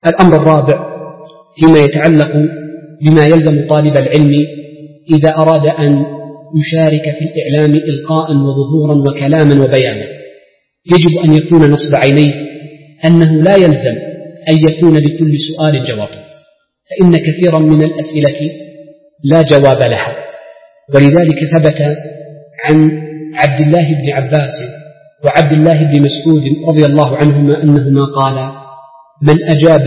الأمر الرابع فيما يتعلق بما يلزم طالب العلم إذا أراد أن يشارك في الإعلام إلقاء وظهورا وكلاما وبيانا، يجب أن يكون نصب عينيه أنه لا يلزم أن يكون لكل سؤال جواب، فإن كثيرا من الأسئلة لا جواب لها. ولذلك ثبت عن عبد الله بن عباس وعبد الله بن مسعود رضي الله عنهما أنهما قالا: من أجاب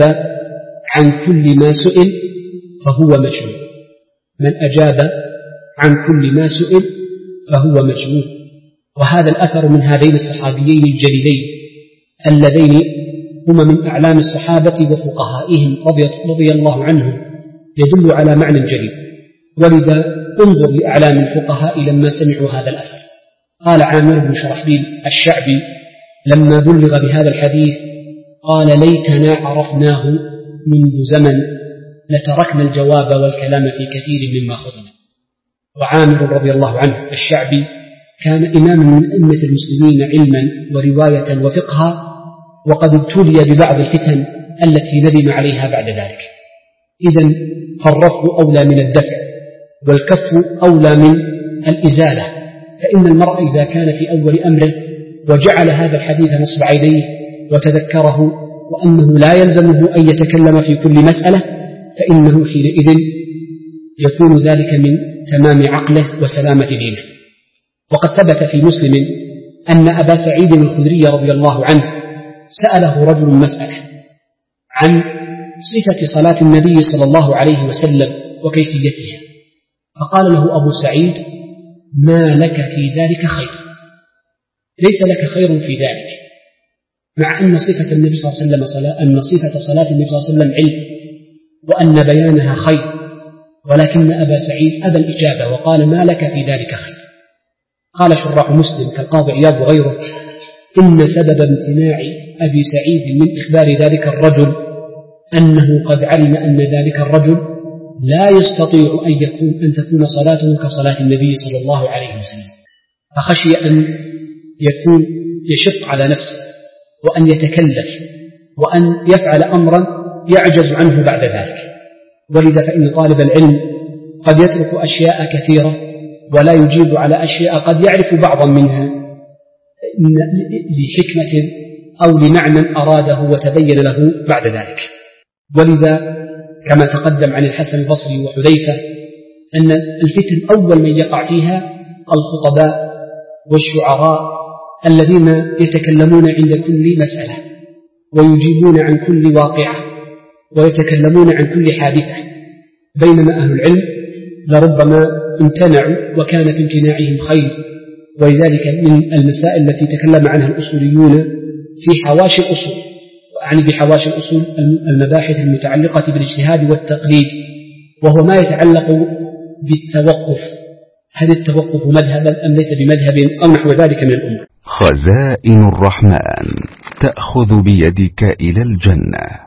عن كل ما سئل فهو مجنون. من أجاب عن كل ما سئل فهو مجنون. وهذا الأثر من هذين الصحابيين الجليلين اللذين هما من أعلام الصحابة وفقهائهم رضي الله عنهم يدل على معنى جليل. ولذا انظر لأعلام الفقهاء لما سمعوا هذا الأثر. قال عامر بن شرحبيل الشعبي لما بلغ بهذا الحديث قال: ليتنا عرفناه منذ زمن لتركنا الجواب والكلام في كثير مما خذنا. وعامر رضي الله عنه الشعبي كان إماما من أئمة المسلمين علما ورواية وفقها، وقد ابتلي ببعض الفتن التي ندم عليها بعد ذلك. إذن فالرفض أولى من الدفع والكف أولى من الإزالة. فإن المرء إذا كان في أول أمره وجعل هذا الحديث نصب عينيه وتذكره وأنه لا يلزمه أن يتكلم في كل مسألة، فإنه حينئذ يكون ذلك من تمام عقله وسلامة دينه. وقد ثبت في مسلم أن أبا سعيد الخدري رضي الله عنه سأله رجل مسألة عن صفة صلاة النبي صلى الله عليه وسلم وكيفيتها، فقال له أبو سعيد: ما لك في ذلك خير، ليس لك خير في ذلك، مع أن صفة النبي صلى الله عليه وسلم أن صفة صلاة النبي صلى الله عليه وسلم علم وأن بيانها خير، ولكن أبا سعيد أبى الإجابة وقال: ما لك في ذلك خير. قال شراح مسلم كالقاضي عياض وغيره: إن سبب امتناع أبي سعيد من إخبار ذلك الرجل أنه قد علم أن ذلك الرجل لا يستطيع أن تكون صلاته كصلاة النبي صلى الله عليه وسلم، فخشي أن يكون يشق على نفسه وأن يتكلف وأن يفعل أمرا يعجز عنه بعد ذلك. ولذا فإن طالب العلم قد يترك أشياء كثيرة ولا يجيب على أشياء قد يعرف بعضا منها لحكمة أو لمعنى أراده وتبين له بعد ذلك. ولذا كما تقدم عن الحسن البصري وحذيفة أن الفتن أول من يقع فيها الخطباء والشعراء الذين يتكلمون عند كل مسألة ويجيبون عن كل واقعة ويتكلمون عن كل حادثة، بينما أهل العلم لربما امتنعوا وكان في امتناعهم خير. ولذلك من المسائل التي تكلم عنها الأصوليون في حواشي الأصول، وأعني بحواشي الأصول المباحث المتعلقة بالاجتهاد والتقليد، وهو ما يتعلق بالتوقف، هل التوقف مذهبا أم ليس بمذهب أو نحو ذلك من الأمور. خزائن الرحمن تأخذ بيدك إلى الجنة.